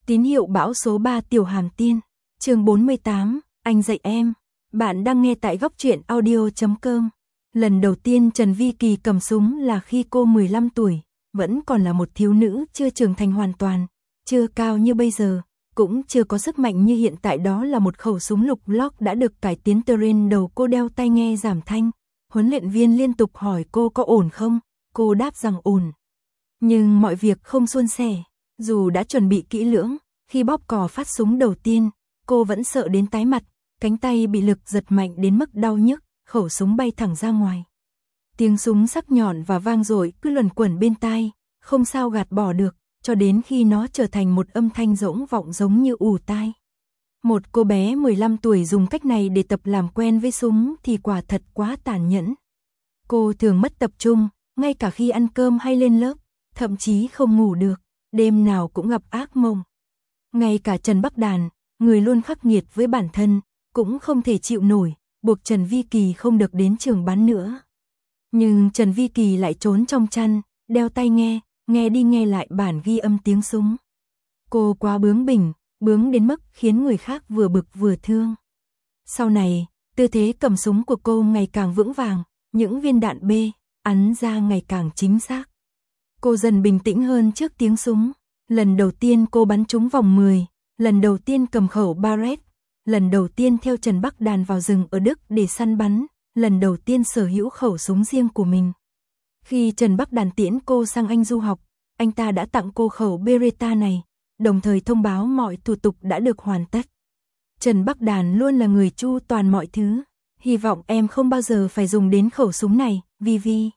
Tín hiệu bão số 3 Tiểu Hàm Tiên. Chương 48, anh dạy em. Bạn đang nghe tại góc truyện audio.com. Lần đầu tiên Trần Vi Kỳ cầm súng là khi cô 15 tuổi, vẫn còn là một thiếu nữ chưa trưởng thành hoàn toàn, chưa cao như bây giờ, cũng chưa có sức mạnh như hiện tại. Đó là một khẩu súng lục Glock đã được cải tiến terrain. Đầu cô đeo tai nghe giảm thanh, huấn luyện viên liên tục hỏi cô có ổn không, cô đáp rằng ổn. Nhưng mọi việc không suôn sẻ, dù đã chuẩn bị kỹ lưỡng, khi bóp cò phát súng đầu tiên, cô vẫn sợ đến tái mặt, cánh tay bị lực giật mạnh đến mức đau nhức, khẩu súng bay thẳng ra ngoài. Tiếng súng sắc nhọn và vang dội cứ luẩn quẩn bên tai, không sao gạt bỏ được, cho đến khi nó trở thành một âm thanh rỗng vọng giống như ù tai. Một cô bé 15 tuổi dùng cách này để tập làm quen với súng thì quả thật quá tàn nhẫn. Cô thường mất tập trung, ngay cả khi ăn cơm hay lên lớp, thậm chí không ngủ được, đêm nào cũng gặp ác mộng. Ngay cả Trần Bắc Đàn, người luôn khắc nghiệt với bản thân, cũng không thể chịu nổi, buộc Trần Vi Kỳ không được đến trường bắn nữa. Nhưng Trần Vi Kỳ lại trốn trong chăn, đeo tai nghe đi nghe lại bản ghi âm tiếng súng. Cô quá bướng bỉnh, bướng đến mức khiến người khác vừa bực vừa thương. Sau này, tư thế cầm súng của cô ngày càng vững vàng, những viên đạn bắn ra ngày càng chính xác. Cô dần bình tĩnh hơn trước tiếng súng. Lần đầu tiên cô bắn trúng vòng 10, lần đầu tiên cầm khẩu Barrett, lần đầu tiên theo Trần Bắc Đàn vào rừng ở Đức để săn bắn, lần đầu tiên sở hữu khẩu súng riêng của mình. Khi Trần Bắc Đàn tiễn cô sang Anh du học, anh ta đã tặng cô khẩu Beretta này, đồng thời thông báo mọi thủ tục đã được hoàn tất. Trần Bắc Đàn luôn là người chu toàn mọi thứ. Hy vọng em không bao giờ phải dùng đến khẩu súng này, Vi.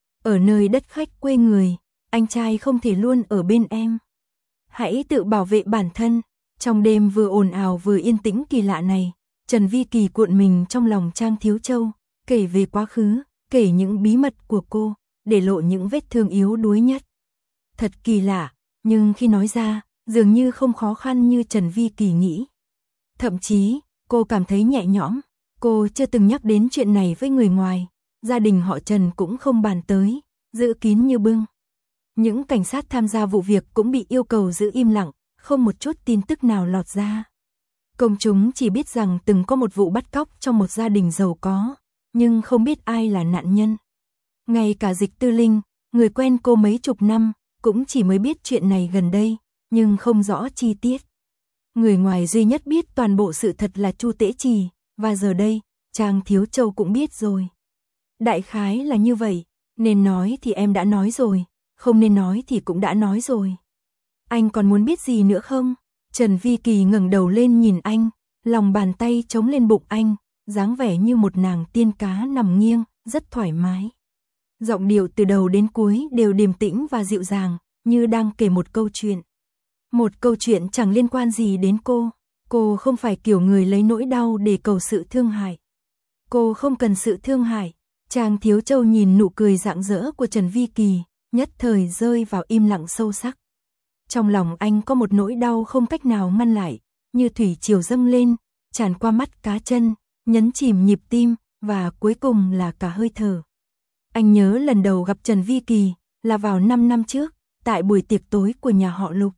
Ở nơi đất khách quê người, anh trai không thể luôn ở bên em. Hãy tự bảo vệ bản thân. Trong đêm vừa ồn ào vừa yên tĩnh kỳ lạ này, Trần Vi Kỳ cuộn mình trong lòng Trang Thiếu Châu, kể về quá khứ, kể những bí mật của cô, để lộ những vết thương yếu đuối nhất. Thật kỳ lạ, nhưng khi nói ra, dường như không khó khăn như Trần Vi Kỳ nghĩ. Thậm chí, cô cảm thấy nhẹ nhõm. Cô chưa từng nhắc đến chuyện này với người ngoài, gia đình họ Trần cũng không bàn tới, giữ kín như bưng. Những cảnh sát tham gia vụ việc cũng bị yêu cầu giữ im lặng, không một chút tin tức nào lọt ra. Công chúng chỉ biết rằng từng có một vụ bắt cóc trong một gia đình giàu có, nhưng không biết ai là nạn nhân. Ngay cả Dịch Tư Linh, người quen cô mấy chục năm, cũng chỉ mới biết chuyện này gần đây, nhưng không rõ chi tiết. Người ngoài duy nhất biết toàn bộ sự thật là Chu Tế Trì, và giờ đây, Trang Thiếu Châu cũng biết rồi. Đại khái là như vậy, nên nói thì em đã nói rồi, không nên nói thì cũng đã nói rồi. Anh còn muốn biết gì nữa không? Trần Vi Kỳ ngẩng đầu lên nhìn anh, lòng bàn tay chống lên bụng anh, dáng vẻ như một nàng tiên cá nằm nghiêng, rất thoải mái. Giọng điệu từ đầu đến cuối đều điềm tĩnh và dịu dàng, như đang kể một câu chuyện. Một câu chuyện chẳng liên quan gì đến cô. Cô không phải kiểu người lấy nỗi đau để cầu sự thương hại. Cô không cần sự thương hại. Trang Thiếu Châu nhìn nụ cười rạng rỡ của Trần Vi Kỳ, nhất thời rơi vào im lặng sâu sắc. Trong lòng anh có một nỗi đau không cách nào ngăn lại, như thủy triều dâng lên, tràn qua mắt cá chân, nhấn chìm nhịp tim, và cuối cùng là cả hơi thở. Anh nhớ lần đầu gặp Trần Vi Kỳ, là vào 5 năm trước, tại buổi tiệc tối của nhà họ Lục.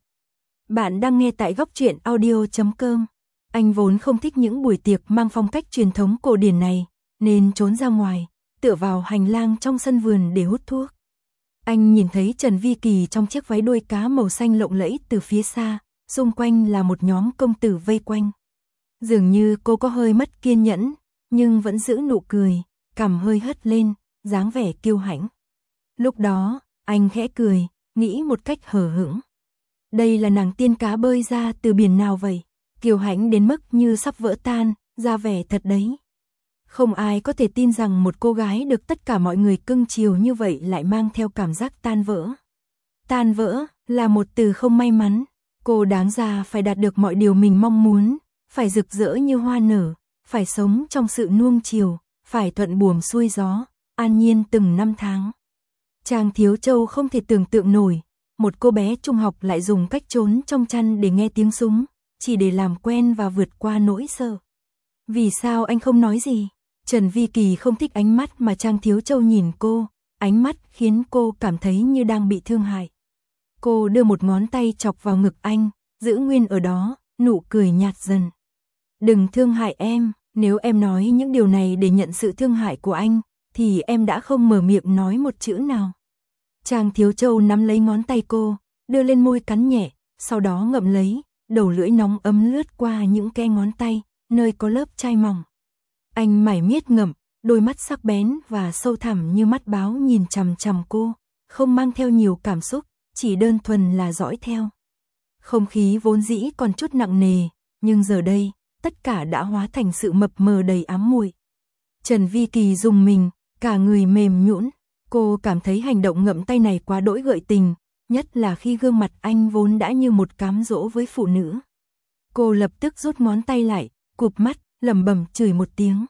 Bạn đang nghe tại góc truyện audio.com. Anh vốn không thích những buổi tiệc mang phong cách truyền thống cổ điển này, nên trốn ra ngoài, tựa vào hành lang trong sân vườn để hút thuốc. Anh nhìn thấy Trần Vi Kỳ trong chiếc váy đuôi cá màu xanh lộng lẫy từ phía xa, xung quanh là một nhóm công tử vây quanh. Dường như cô có hơi mất kiên nhẫn, nhưng vẫn giữ nụ cười, cằm hơi hất lên, dáng vẻ kiêu hãnh. Lúc đó, anh khẽ cười, nghĩ một cách hờ hững. Đây là nàng tiên cá bơi ra từ biển nào vậy? Kiêu hãnh đến mức như sắp vỡ tan, ra vẻ thật đấy. Không ai có thể tin rằng một cô gái được tất cả mọi người cưng chiều như vậy lại mang theo cảm giác tan vỡ. Tan vỡ là một từ không may mắn. Cô đáng ra phải đạt được mọi điều mình mong muốn, phải rực rỡ như hoa nở, phải sống trong sự nuông chiều, phải thuận buồm xuôi gió, an nhiên từng năm tháng. Trang Thiếu Châu không thể tưởng tượng nổi, một cô bé trung học lại dùng cách trốn trong chăn để nghe tiếng súng, chỉ để làm quen và vượt qua nỗi sợ. Vì sao anh không nói gì? Trần Vi Kỳ không thích ánh mắt mà Trang Thiếu Châu nhìn cô, ánh mắt khiến cô cảm thấy như đang bị thương hại. Cô đưa một ngón tay chọc vào ngực anh, giữ nguyên ở đó, nụ cười nhạt dần. Đừng thương hại em, nếu em nói những điều này để nhận sự thương hại của anh, thì em đã không mở miệng nói một chữ nào. Trang Thiếu Châu nắm lấy ngón tay cô, đưa lên môi cắn nhẹ, sau đó ngậm lấy, đầu lưỡi nóng ấm lướt qua những kẽ ngón tay, nơi có lớp chai mỏng. Anh mải miết ngậm, đôi mắt sắc bén và sâu thẳm như mắt báo nhìn chằm chằm cô, không mang theo nhiều cảm xúc, chỉ đơn thuần là dõi theo. Không khí vốn dĩ còn chút nặng nề, nhưng giờ đây, tất cả đã hóa thành sự mập mờ đầy ám muội. Trần Vi Kỳ rùng mình, cả người mềm nhũn. Cô cảm thấy hành động ngậm tay này quá đỗi gợi tình, nhất là khi gương mặt anh vốn đã như một cám dỗ với phụ nữ. Cô lập tức rút ngón tay lại, cụp mắt, lẩm bẩm chửi một tiếng.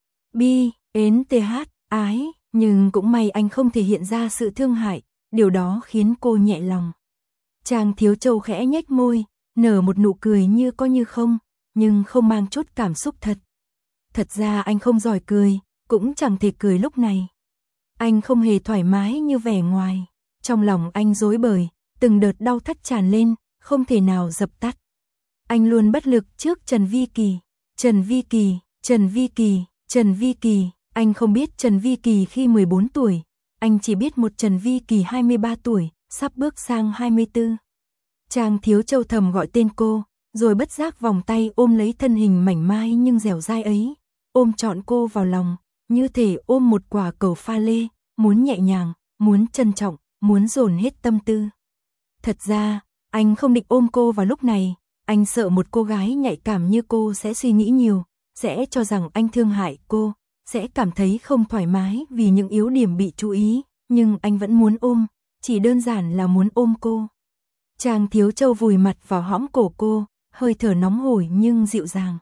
Bi, ến th, ái, nhưng cũng may anh không thể hiện ra sự thương hại, điều đó khiến cô nhẹ lòng. Trang Thiếu Châu khẽ nhếch môi, nở một nụ cười như có như không, nhưng không mang chút cảm xúc thật. Thật ra anh không giỏi cười, cũng chẳng thể cười lúc này. Anh không hề thoải mái như vẻ ngoài. Trong lòng anh rối bời, từng đợt đau thắt tràn lên, không thể nào dập tắt. Anh luôn bất lực trước Trần Vi Kỳ. Trần Vi Kỳ, Trần Vi Kỳ, Trần Vi Kỳ. Anh không biết Trần Vi Kỳ khi 14 tuổi. Anh chỉ biết một Trần Vi Kỳ 23 tuổi, sắp bước sang 24. Trang Thiếu Châu thầm gọi tên cô, rồi bất giác vòng tay ôm lấy thân hình mảnh mai nhưng dẻo dai ấy, ôm trọn cô vào lòng, như thể ôm một quả cầu pha lê, muốn nhẹ nhàng, muốn trân trọng, muốn dồn hết tâm tư. Thật ra, anh không định ôm cô vào lúc này, anh sợ một cô gái nhạy cảm như cô sẽ suy nghĩ nhiều, sẽ cho rằng anh thương hại cô, sẽ cảm thấy không thoải mái vì những yếu điểm bị chú ý, nhưng anh vẫn muốn ôm, chỉ đơn giản là muốn ôm cô. Trang Thiếu Châu vùi mặt vào hõm cổ cô, hơi thở nóng hổi nhưng dịu dàng.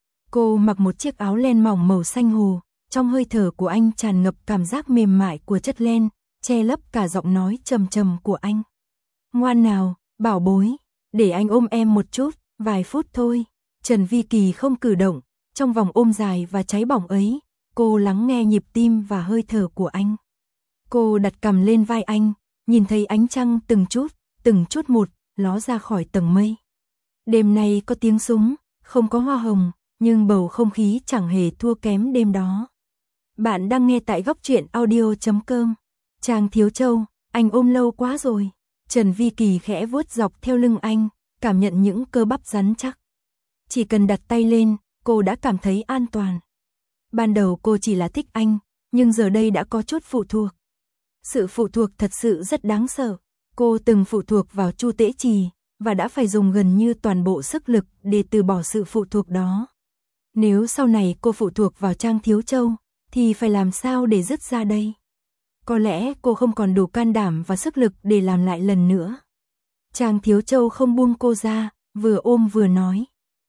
Cô mặc một chiếc áo len mỏng màu xanh hồ, trong hơi thở của anh tràn ngập cảm giác mềm mại của chất len, che lấp cả giọng nói trầm trầm của anh. Ngoan nào, bảo bối, để anh ôm em một chút, vài phút thôi. Trần Vi Kỳ không cử động, trong vòng ôm dài và cháy bỏng ấy, cô lắng nghe nhịp tim và hơi thở của anh. Cô đặt cằm lên vai anh, nhìn thấy ánh trăng từng chút một, ló ra khỏi tầng mây. Đêm nay có tiếng súng, không có hoa hồng, nhưng bầu không khí chẳng hề thua kém đêm đó. Bạn đang nghe tại góc truyện audio.com. Trang Thiếu Châu, anh ôm lâu quá rồi. Trần Vi Kỳ khẽ vuốt dọc theo lưng anh, cảm nhận những cơ bắp rắn chắc. Chỉ cần đặt tay lên, cô đã cảm thấy an toàn. Ban đầu cô chỉ là thích anh, nhưng giờ đây đã có chút phụ thuộc. Sự phụ thuộc thật sự rất đáng sợ. Cô từng phụ thuộc vào Chu Tễ Trì, và đã phải dùng gần như toàn bộ sức lực để từ bỏ sự phụ thuộc đó. Nếu sau này cô phụ thuộc vào Trang Thiếu Châu, thì phải làm sao để dứt ra đây? Có lẽ cô không còn đủ can đảm và sức lực để làm lại lần nữa. Trang Thiếu Châu không buông cô ra, vừa ôm vừa nói.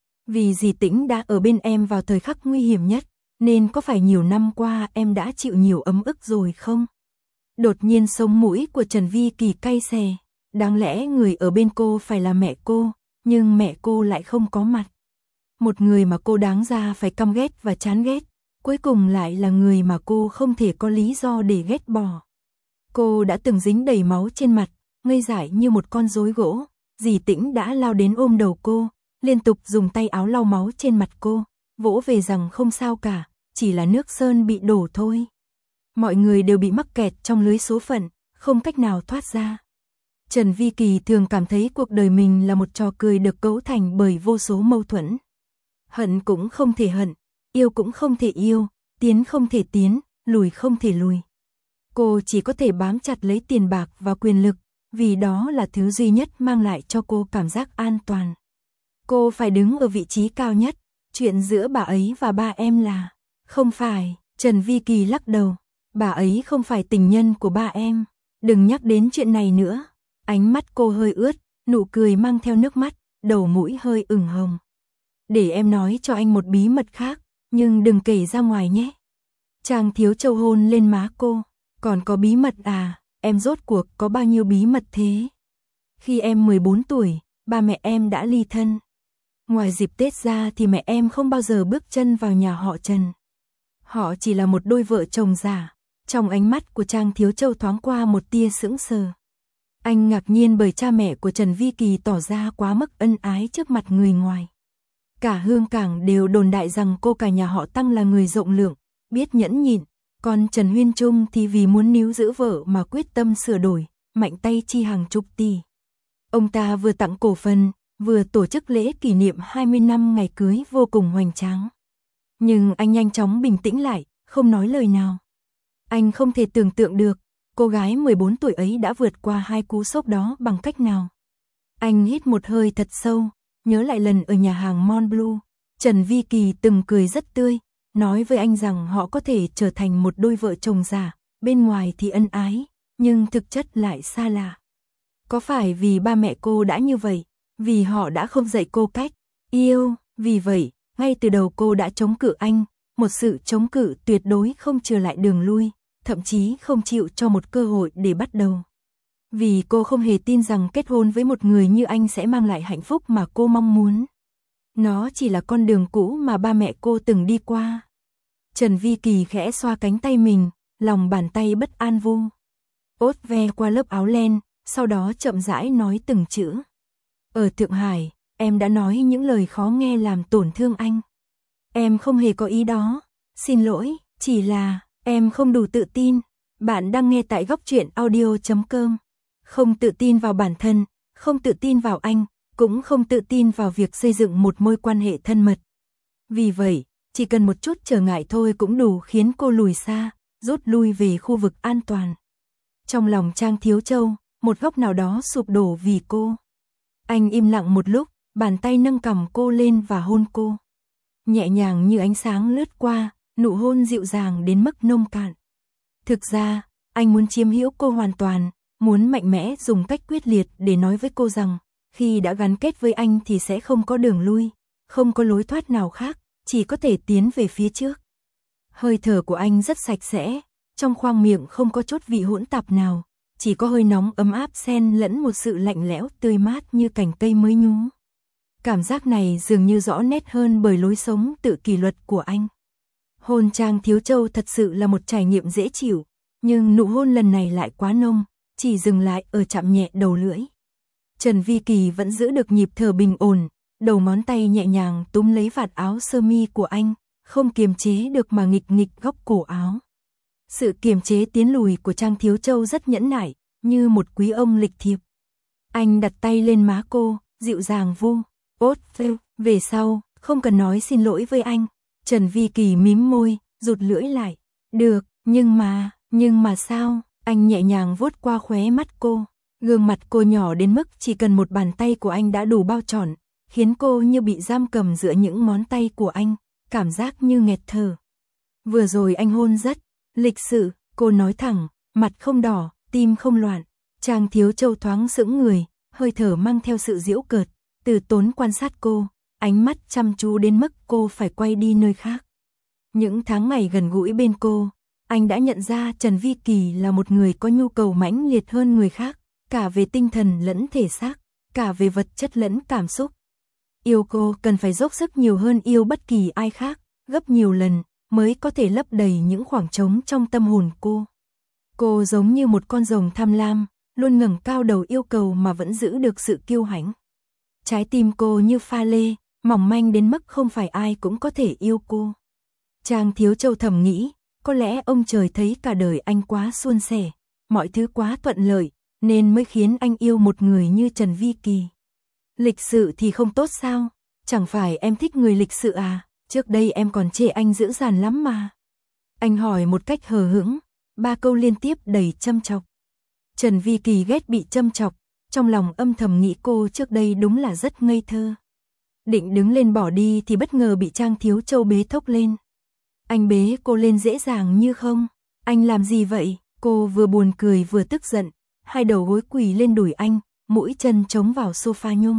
Vì dì Tĩnh đã ở bên em vào thời khắc nguy hiểm nhất, nên có phải nhiều năm qua em đã chịu nhiều ấm ức rồi không? Đột nhiên sống mũi của Trần Vi Kỳ cay xè. Đáng lẽ người ở bên cô phải là mẹ cô, nhưng mẹ cô lại không có mặt. Một người mà cô đáng ra phải căm ghét và chán ghét, cuối cùng lại là người mà cô không thể có lý do để ghét bỏ. Cô đã từng dính đầy máu trên mặt, ngây dại như một con rối gỗ. Dì Tĩnh đã lao đến ôm đầu cô, liên tục dùng tay áo lau máu trên mặt cô, vỗ về rằng không sao cả, chỉ là nước sơn bị đổ thôi. Mọi người đều bị mắc kẹt trong lưới số phận, không cách nào thoát ra. Trần Vi Kỳ thường cảm thấy cuộc đời mình là một trò cười được cấu thành bởi vô số mâu thuẫn. Hận cũng không thể hận, yêu cũng không thể yêu, tiến không thể tiến, lùi không thể lùi. Cô chỉ có thể bám chặt lấy tiền bạc và quyền lực, vì đó là thứ duy nhất mang lại cho cô cảm giác an toàn. Cô phải đứng ở vị trí cao nhất, chuyện giữa bà ấy và ba em là... Không phải, Trần Vi Kỳ lắc đầu, bà ấy không phải tình nhân của ba em, đừng nhắc đến chuyện này nữa. Ánh mắt cô hơi ướt, nụ cười mang theo nước mắt, đầu mũi hơi ửng hồng. Để em nói cho anh một bí mật khác, nhưng đừng kể ra ngoài nhé. Trang Thiếu Châu hôn lên má cô, còn có bí mật à, em rốt cuộc có bao nhiêu bí mật thế? Khi em 14 tuổi, ba mẹ em đã ly thân. Ngoài dịp Tết ra thì mẹ em không bao giờ bước chân vào nhà họ Trần. Họ chỉ là một đôi vợ chồng giả. Trong ánh mắt của Trang Thiếu Châu thoáng qua một tia sững sờ. Anh ngạc nhiên bởi cha mẹ của Trần Vi Kỳ tỏ ra quá mức ân ái trước mặt người ngoài. Cả Hương Cảng đều đồn đại rằng cô cả nhà họ Tăng là người rộng lượng, biết nhẫn nhịn, còn Trần Huyên Trung thì vì muốn níu giữ vợ mà quyết tâm sửa đổi, mạnh tay chi hàng chục tỷ. Ông ta vừa tặng cổ phần, vừa tổ chức lễ kỷ niệm 20 năm ngày cưới vô cùng hoành tráng. Nhưng anh nhanh chóng bình tĩnh lại, không nói lời nào. Anh không thể tưởng tượng được, cô gái 14 tuổi ấy đã vượt qua hai cú sốc đó bằng cách nào. Anh hít một hơi thật sâu, nhớ lại lần ở nhà hàng Montblanc, Trần Vi Kỳ từng cười rất tươi, nói với anh rằng họ có thể trở thành một đôi vợ chồng giả, bên ngoài thì ân ái, nhưng thực chất lại xa lạ. Có phải vì ba mẹ cô đã như vậy, vì họ đã không dạy cô cách yêu, vì vậy, ngay từ đầu cô đã chống cự anh, một sự chống cự tuyệt đối không trở lại đường lui, thậm chí không chịu cho một cơ hội để bắt đầu. Vì cô không hề tin rằng kết hôn với một người như anh sẽ mang lại hạnh phúc mà cô mong muốn. Nó chỉ là con đường cũ mà ba mẹ cô từng đi qua. Trần Vi Kỳ khẽ xoa cánh tay mình, lòng bàn tay bất an vu. Ốt ve qua lớp áo len, sau đó chậm rãi nói từng chữ. Ở Thượng Hải, em đã nói những lời khó nghe làm tổn thương anh. Em không hề có ý đó. Xin lỗi, chỉ là em không đủ tự tin. Bạn đang nghe tại góc truyện audio.com. Không tự tin vào bản thân, không tự tin vào anh, cũng không tự tin vào việc xây dựng một mối quan hệ thân mật. Vì vậy, chỉ cần một chút trở ngại thôi cũng đủ khiến cô lùi xa, rút lui về khu vực an toàn. Trong lòng Trang Thiếu Châu, một góc nào đó sụp đổ vì cô. Anh im lặng một lúc, bàn tay nâng cằm cô lên và hôn cô. Nhẹ nhàng như ánh sáng lướt qua, nụ hôn dịu dàng đến mức nông cạn. Thực ra, anh muốn chiếm hữu cô hoàn toàn, muốn mạnh mẽ dùng cách quyết liệt để nói với cô rằng, khi đã gắn kết với anh thì sẽ không có đường lui, không có lối thoát nào khác, chỉ có thể tiến về phía trước. Hơi thở của anh rất sạch sẽ, trong khoang miệng không có chút vị hỗn tạp nào, chỉ có hơi nóng ấm áp xen lẫn một sự lạnh lẽo tươi mát như cành cây mới nhú. Cảm giác này dường như rõ nét hơn bởi lối sống tự kỷ luật của anh. Hôn Trang Thiếu Châu thật sự là một trải nghiệm dễ chịu, nhưng nụ hôn lần này lại quá nông, chỉ dừng lại ở chạm nhẹ đầu lưỡi. Trần Vi Kỳ vẫn giữ được nhịp thở bình ổn, đầu ngón tay nhẹ nhàng túm lấy vạt áo sơ mi của anh, không kiềm chế được mà nghịch nghịch góc cổ áo. Sự kiềm chế tiến lùi của Trang Thiếu Châu rất nhẫn nại, như một quý ông lịch thiệp. Anh đặt tay lên má cô, dịu dàng vu. Ốt, về sau, không cần nói xin lỗi với anh. Trần Vi Kỳ mím môi, rụt lưỡi lại. Được, nhưng mà sao? Anh nhẹ nhàng vuốt qua khóe mắt cô. Gương mặt cô nhỏ đến mức chỉ cần một bàn tay của anh đã đủ bao trọn, khiến cô như bị giam cầm giữa những ngón tay của anh, cảm giác như nghẹt thở. Vừa rồi anh hôn rất lịch sự, cô nói thẳng, mặt không đỏ, tim không loạn. Trang Thiếu Châu thoáng sững người, hơi thở mang theo sự giễu cợt, từ tốn quan sát cô, ánh mắt chăm chú đến mức cô phải quay đi nơi khác. Những tháng ngày gần gũi bên cô, anh đã nhận ra Trần Vi Kỳ là một người có nhu cầu mãnh liệt hơn người khác, cả về tinh thần lẫn thể xác, cả về vật chất lẫn cảm xúc. Yêu cô cần phải dốc sức nhiều hơn yêu bất kỳ ai khác, gấp nhiều lần, mới có thể lấp đầy những khoảng trống trong tâm hồn cô. Cô giống như một con rồng tham lam, luôn ngẩng cao đầu yêu cầu mà vẫn giữ được sự kiêu hãnh. Trái tim cô như pha lê, mỏng manh đến mức không phải ai cũng có thể yêu cô. Trang Thiếu Châu thầm nghĩ, có lẽ ông trời thấy cả đời anh quá suôn sẻ, mọi thứ quá thuận lợi, nên mới khiến anh yêu một người như Trần Vi Kỳ. Lịch sự thì không tốt sao? Chẳng phải em thích người lịch sự à? Trước đây em còn chê anh dữ dằn lắm mà. Anh hỏi một cách hờ hững, 3 câu liên tiếp đầy châm chọc. Trần Vi Kỳ ghét bị châm chọc, trong lòng âm thầm nghĩ cô trước đây đúng là rất ngây thơ. Định đứng lên bỏ đi thì bất ngờ bị Trang Thiếu Châu bế thốc lên. Anh bế cô lên dễ dàng như không? Anh làm gì vậy? Cô vừa buồn cười vừa tức giận, hai đầu gối quỳ lên đùi anh, mũi chân chống vào sofa nhung.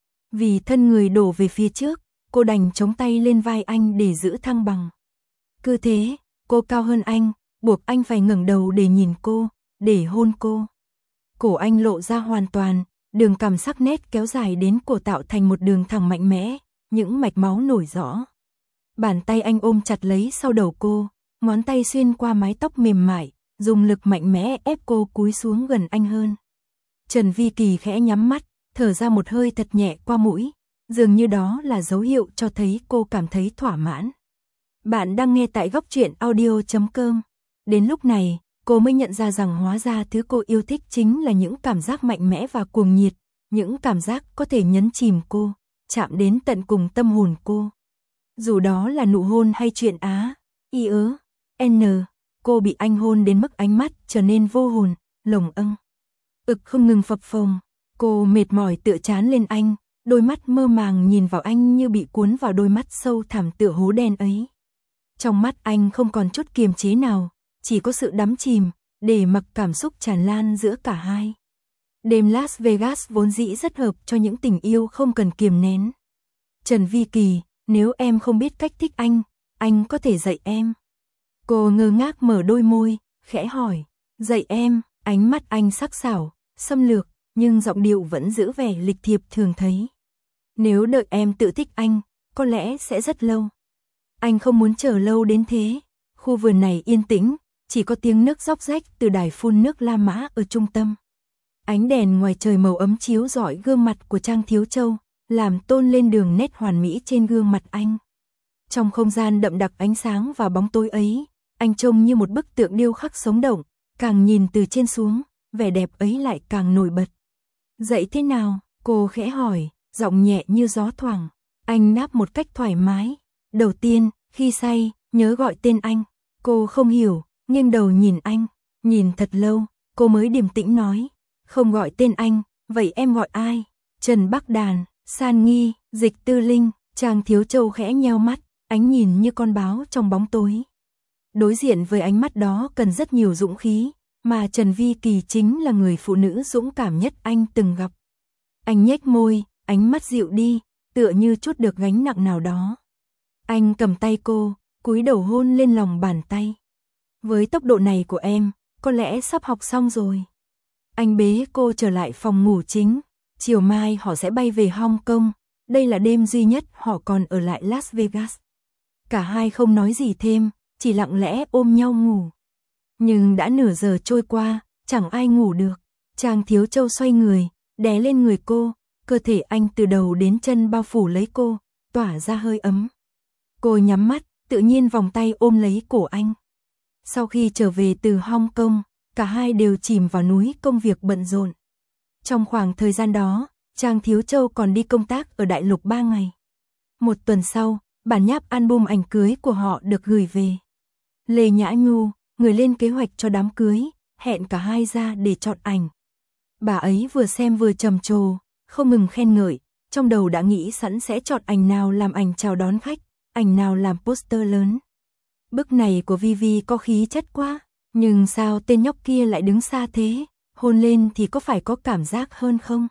Vì thân người đổ về phía trước, cô đành chống tay lên vai anh để giữ thăng bằng. Cứ thế, cô cao hơn anh, buộc anh phải ngẩng đầu để nhìn cô, để hôn cô. Cổ anh lộ ra hoàn toàn, đường cằm sắc nét kéo dài đến cổ tạo thành một đường thẳng mạnh mẽ, những mạch máu nổi rõ. Bàn tay anh ôm chặt lấy sau đầu cô, ngón tay xuyên qua mái tóc mềm mại, dùng lực mạnh mẽ ép cô cúi xuống gần anh hơn. Trần Vi Kỳ khẽ nhắm mắt, thở ra một hơi thật nhẹ qua mũi, dường như đó là dấu hiệu cho thấy cô cảm thấy thỏa mãn. Bạn đang nghe tại góc truyện audio.com. Đến lúc này, cô mới nhận ra rằng hóa ra thứ cô yêu thích chính là những cảm giác mạnh mẽ và cuồng nhiệt, những cảm giác có thể nhấn chìm cô, chạm đến tận cùng tâm hồn cô. Dù đó là nụ hôn hay chuyện á, y ớ, n, cô bị anh hôn đến mức ánh mắt trở nên vô hồn, lồng âng. Ực không ngừng phập phồng, cô mệt mỏi tựa trán lên anh, đôi mắt mơ màng nhìn vào anh như bị cuốn vào đôi mắt sâu thẳm tựa hố đen ấy. Trong mắt anh không còn chút kiềm chế nào, chỉ có sự đắm chìm, để mặc cảm xúc tràn lan giữa cả hai. Đêm Las Vegas vốn dĩ rất hợp cho những tình yêu không cần kiềm nén. Trần Vi Kỳ, nếu em không biết cách thích anh có thể dạy em. Cô ngơ ngác mở đôi môi, khẽ hỏi, dạy em, ánh mắt anh sắc sảo, xâm lược, nhưng giọng điệu vẫn giữ vẻ lịch thiệp thường thấy. Nếu đợi em tự thích anh, có lẽ sẽ rất lâu. Anh không muốn chờ lâu đến thế. Khu vườn này yên tĩnh, chỉ có tiếng nước róc rách từ đài phun nước La Mã ở trung tâm. Ánh đèn ngoài trời màu ấm chiếu rọi gương mặt của Trang Thiếu Châu, làm tôn lên đường nét hoàn mỹ trên gương mặt anh. Trong không gian đậm đặc ánh sáng và bóng tối ấy, anh trông như một bức tượng điêu khắc sống động, càng nhìn từ trên xuống, vẻ đẹp ấy lại càng nổi bật. Dậy thế nào? Cô khẽ hỏi, giọng nhẹ như gió thoảng. Anh đáp một cách thoải mái. Đầu tiên, khi say, nhớ gọi tên anh. Cô không hiểu, nghiêng đầu nhìn anh. Nhìn thật lâu, cô mới điềm tĩnh nói. Không gọi tên anh, vậy em gọi ai? Trần Bắc Đàn, San Nghi, Dịch Tư Linh. Trang Thiếu Châu khẽ nheo mắt, ánh nhìn như con báo trong bóng tối. Đối diện với ánh mắt đó cần rất nhiều dũng khí, mà Trần Vi Kỳ chính là người phụ nữ dũng cảm nhất anh từng gặp. Anh nhếch môi, ánh mắt dịu đi, tựa như trút được gánh nặng nào đó. Anh cầm tay cô, cúi đầu hôn lên lòng bàn tay. Với tốc độ này của em, có lẽ sắp học xong rồi. Anh bế cô trở lại phòng ngủ chính. Chiều mai họ sẽ bay về Hong Kong. Đây là đêm duy nhất họ còn ở lại Las Vegas. Cả hai không nói gì thêm, chỉ lặng lẽ ôm nhau ngủ. Nhưng đã nửa giờ trôi qua, chẳng ai ngủ được. Trang Thiếu Châu xoay người, đè lên người cô, cơ thể anh từ đầu đến chân bao phủ lấy cô, tỏa ra hơi ấm. Cô nhắm mắt, tự nhiên vòng tay ôm lấy cổ anh. Sau khi trở về từ Hong Kong, cả hai đều chìm vào núi công việc bận rộn. Trong khoảng thời gian đó, Trang Thiếu Châu còn đi công tác ở Đại Lục 3 ngày. Một tuần sau, bản nháp album ảnh cưới của họ được gửi về. Lê Nhã Nhu, người lên kế hoạch cho đám cưới, hẹn cả hai ra để chọn ảnh. Bà ấy vừa xem vừa trầm trồ, không ngừng khen ngợi, trong đầu đã nghĩ sẵn sẽ chọn ảnh nào làm ảnh chào đón khách, ảnh nào làm poster lớn. Bức này của Vivi có khí chất quá, nhưng sao tên nhóc kia lại đứng xa thế, hôn lên thì có phải có cảm giác hơn không?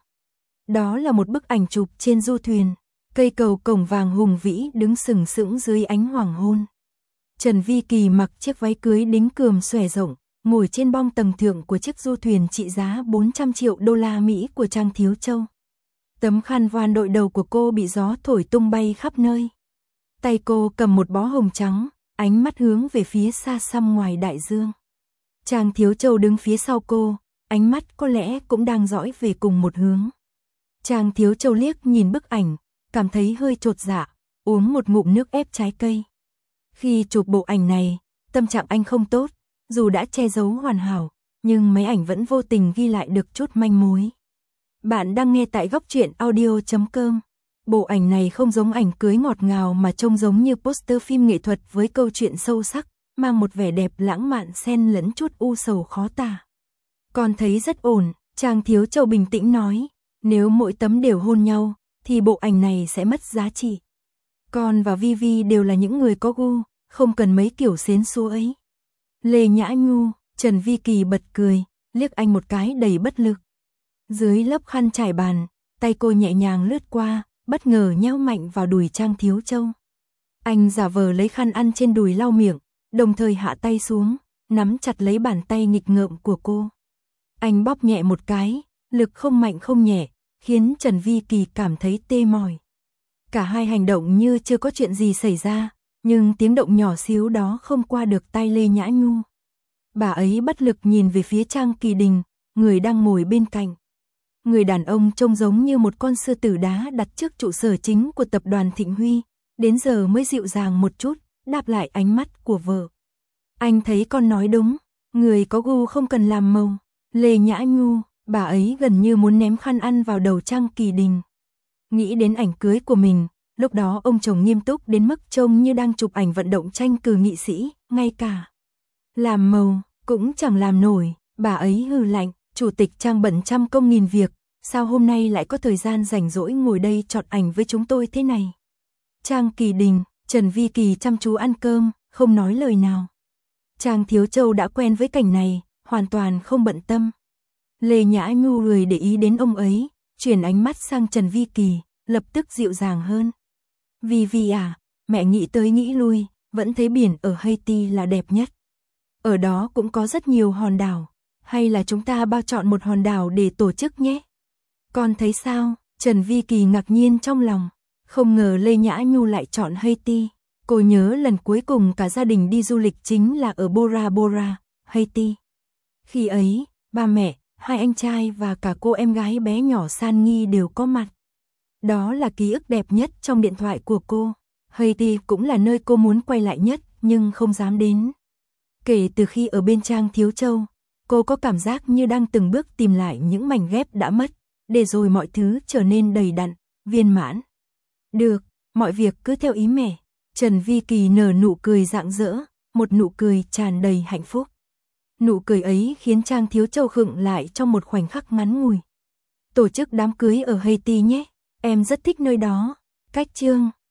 Đó là một bức ảnh chụp trên du thuyền, cây cầu cổng vàng hùng vĩ đứng sừng sững dưới ánh hoàng hôn. Trần Vi Kỳ mặc chiếc váy cưới đính cườm xòe rộng, ngồi trên bong tầng thượng của chiếc du thuyền trị giá 400 triệu đô la Mỹ của Trang Thiếu Châu. Tấm khăn voan đội đầu của cô bị gió thổi tung bay khắp nơi. Tay cô cầm một bó hồng trắng, ánh mắt hướng về phía xa xăm ngoài đại dương. Trang Thiếu Châu đứng phía sau cô, ánh mắt có lẽ cũng đang dõi về cùng một hướng. Trang Thiếu Châu liếc nhìn bức ảnh, cảm thấy hơi chột dạ, uống một ngụm nước ép trái cây. Khi chụp bộ ảnh này, tâm trạng anh không tốt, dù đã che giấu hoàn hảo, nhưng máy ảnh vẫn vô tình ghi lại được chút manh mối. Bạn đang nghe tại góc truyện audio.com. Bộ ảnh này không giống ảnh cưới ngọt ngào mà trông giống như poster phim nghệ thuật với câu chuyện sâu sắc, mang một vẻ đẹp lãng mạn xen lẫn chút u sầu khó tả. Con thấy rất ổn, Trang Thiếu Châu bình tĩnh nói, nếu mỗi tấm đều hôn nhau, thì bộ ảnh này sẽ mất giá trị. Con và Vivi đều là những người có gu, không cần mấy kiểu xến xúa ấy. Lê Nhã Nhu, Trần Vi Kỳ bật cười, liếc anh một cái đầy bất lực. Dưới lớp khăn trải bàn, tay cô nhẹ nhàng lướt qua, bất ngờ nhéo mạnh vào đùi Trang Thiếu Châu. Anh giả vờ lấy khăn ăn trên đùi lau miệng, đồng thời hạ tay xuống, nắm chặt lấy bàn tay nghịch ngợm của cô. Anh bóp nhẹ một cái, lực không mạnh không nhẹ, khiến Trần Vi Kỳ cảm thấy tê mỏi. Cả hai hành động như chưa có chuyện gì xảy ra, nhưng tiếng động nhỏ xíu đó không qua được tai Lê Nhã Nhu. Bà ấy bất lực nhìn về phía Trang Kỳ Đình, người đang ngồi bên cạnh. Người đàn ông trông giống như một con sư tử đá đặt trước trụ sở chính của tập đoàn Thịnh Huy, đến giờ mới dịu dàng một chút, đáp lại ánh mắt của vợ. Anh thấy con nói đúng, người có gu không cần làm màu. Lê Nhã Nhu, bà ấy gần như muốn ném khăn ăn vào đầu Trang Kỳ Đình. Nghĩ đến ảnh cưới của mình, lúc đó ông chồng nghiêm túc đến mức trông như đang chụp ảnh vận động tranh cử nghị sĩ, ngay cả làm màu cũng chẳng làm nổi. Bà ấy hừ lạnh, chủ tịch Trang bận trăm công nghìn việc, sao hôm nay lại có thời gian rảnh rỗi ngồi đây chọn ảnh với chúng tôi thế này. Trang Kỳ Đình, Trần Vi Kỳ chăm chú ăn cơm, không nói lời nào. Trang Thiếu Châu đã quen với cảnh này, hoàn toàn không bận tâm. Lê Nhã Nhu lười để ý đến ông ấy, chuyển ánh mắt sang Trần Vi Kỳ, lập tức dịu dàng hơn. Vi à, mẹ nghĩ tới nghĩ lui, vẫn thấy biển ở Haiti là đẹp nhất. Ở đó cũng có rất nhiều hòn đảo, hay là chúng ta bao chọn một hòn đảo để tổ chức nhé? Con thấy sao? Trần Vi Kỳ ngạc nhiên trong lòng, không ngờ Lê Nhã Nhu lại chọn Haiti. Cô nhớ lần cuối cùng cả gia đình đi du lịch chính là ở Bora Bora, Haiti. Khi ấy, ba mẹ, hai anh trai và cả cô em gái bé nhỏ San Nghi đều có mặt. Đó là ký ức đẹp nhất trong điện thoại của cô. Haiti cũng là nơi cô muốn quay lại nhất nhưng không dám đến. Kể từ khi ở bên Trang Thiếu Châu, cô có cảm giác như đang từng bước tìm lại những mảnh ghép đã mất, để rồi mọi thứ trở nên đầy đặn, viên mãn. Được, mọi việc cứ theo ý mẹ. Trần Vi Kỳ nở nụ cười rạng rỡ, một nụ cười tràn đầy hạnh phúc. Nụ cười ấy khiến Trang Thiếu Châu khựng lại trong một khoảnh khắc ngắn ngủi. Tổ chức đám cưới ở Haiti nhé, em rất thích nơi đó. Cách chương